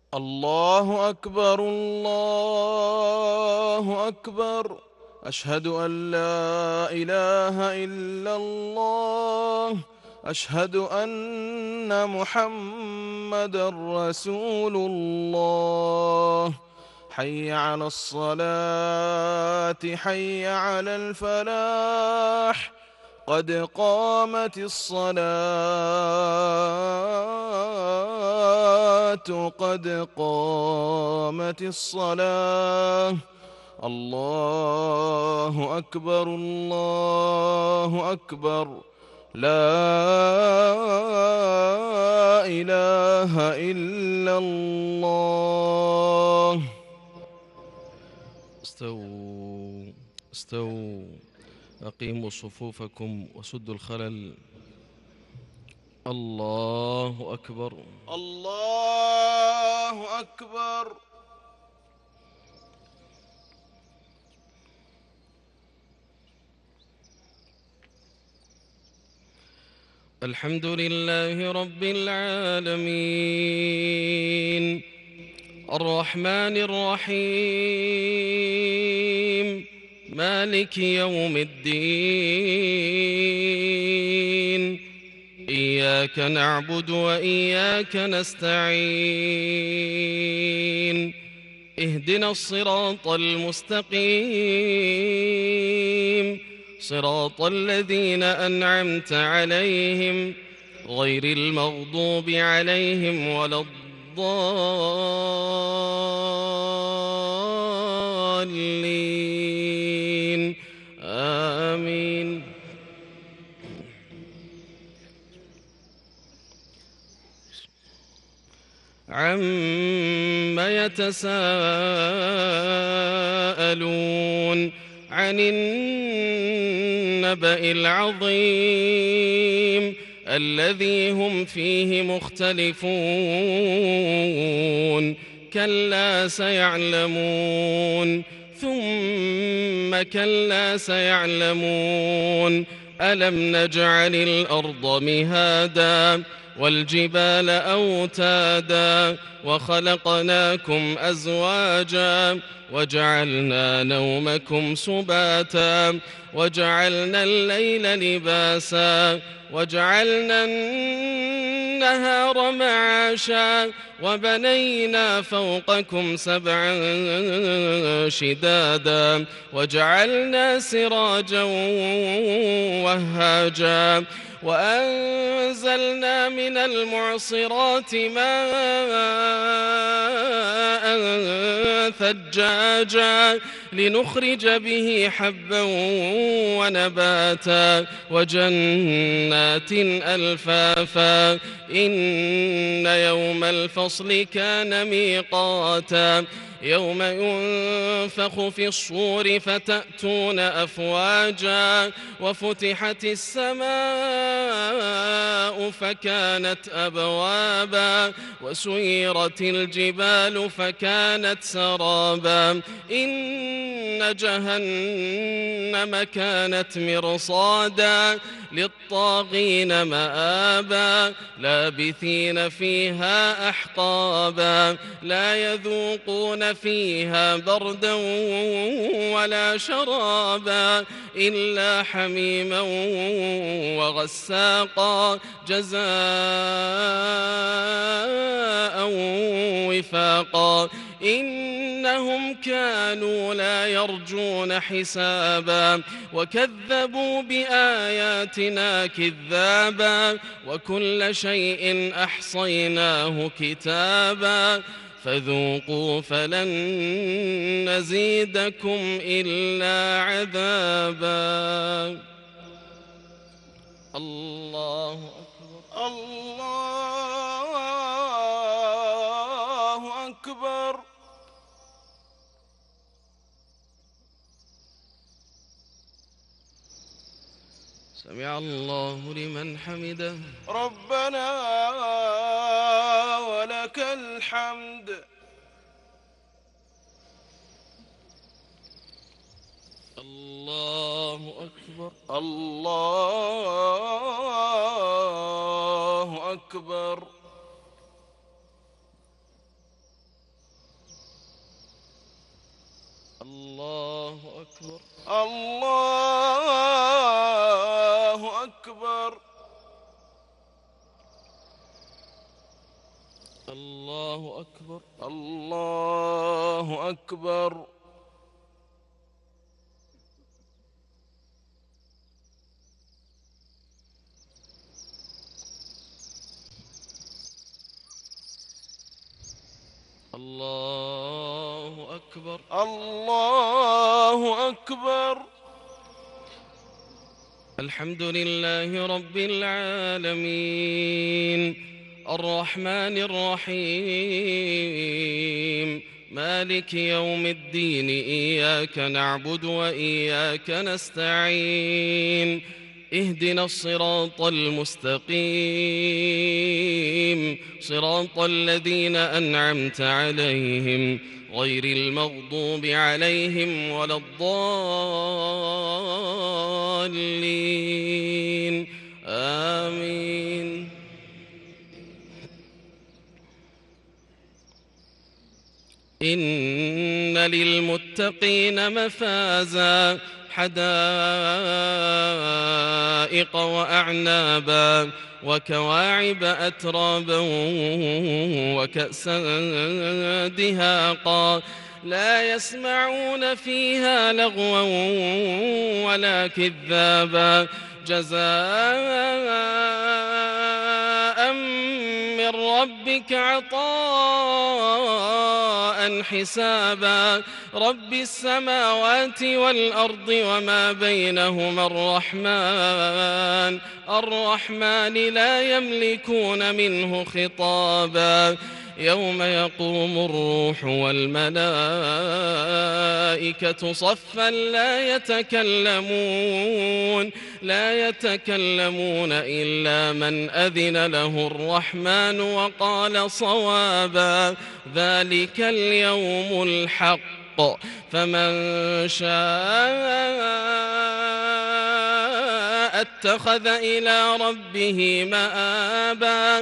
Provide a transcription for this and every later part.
الله أكبر الله أكبر. أشهد أن لا إله إلا الله. أشهد أن محمدا رسول الله. حي على الصلاة حي على الفلاح. قد قامت الصلاة قد قامت الصلاة. الله أكبر الله أكبر. لا إله إلا الله. استووا استووا. أقيموا صفوفكم وسدوا الخلل. الله أكبر الله أكبر. الحمد لله رب العالمين الرحمن الرحيم مالك يوم الدين. إياك نعبد وإياك نستعين. اهدنا الصراط المستقيم صراط الذين أنعمت عليهم غير المغضوب عليهم ولا الضالين. آمين. عم يتساءلون عن النبأ العظيم الذي هم فيه مختلفون. كلا سيعلمون ثم كلا سيعلمون. ألم نجعل الأرض مهادا والجبال أوتادا وخلقناكم أزواجا وجعلنا نومكم سباتا وجعلنا الليل لباسا وجعلنا النهار معاشا وبنينا فوقكم سبعا شدادا وجعلنا سراجا وهاجا وأنزلنا من المعصرات ماء ثجاجا لنخرج به حبا ونباتا وجنات ألفافا. إن يوم الفصل كان ميقاتا. يوم ينفخ في الصور فتأتون أفواجا وفتحت السماء فكانت أبوابا وسيرت الجبال فكانت سرابا. إن جهنم كانت مرصادا للطاغين مآبا لابثين فيها أحقابا لا يذوقون فيها بردا ولا شرابا إلا حميما وغساقا جزاء وفاقا. إنهم كانوا لا يرجون حسابا وكذبوا بآياتنا كذابا وكل شيء أحصيناه كتابا فذوقوا فلن نزيدكم إلا عذابا. الله أكبر الله أكبر. سمع الله لمن حمده. ربنا ولك الحمد. الله أكبر الله أكبر. الله أكبر. الله أكبر. الله أكبر. الله أكبر. الله أكبر. الله أكبر. الحمد لله رب العالمين الرحمن الرحيم مالك يوم الدين إياك نعبد وإياك نستعين اهدنا الصراط المستقيم صراط الذين أنعمت عليهم غير المغضوب عليهم ولا الضالين آمين. إن للمتقين مفازا حدائق وأعنابا وكواعب أترابا وكأسا دهاقا لا يسمعون فيها لغوا ولا كذابا جزاء من ربك عطاء حسابا رب السماوات والأرض وما بينهما الرحمن لا يملكون منه خطابا يوم يقوم الروح والملائكة صفا لا يتكلمون إلا من أذن له الرحمن وقال صوابا ذلك اليوم الحق فمن شاء اتخذ إلى ربه مآبا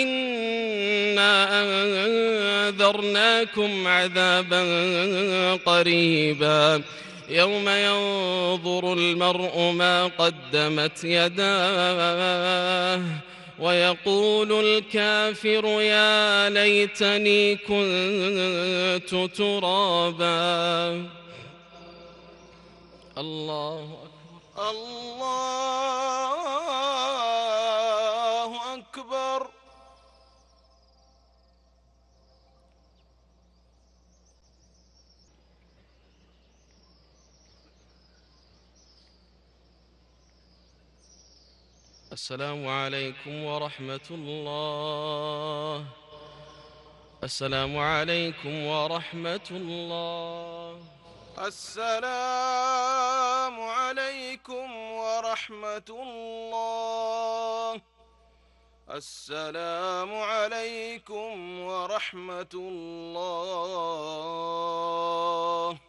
إنا أنذرناكم عذابا قريبا يوم ينظر المرء ما قدمت يداه ويقول الكافر يا ليتني كنت ترابا. الله أكبر. الله أكبر. السلام عليكم ورحمة الله. السلام عليكم ورحمة الله. السلام عليكم ورحمة الله. السلام عليكم ورحمة الله.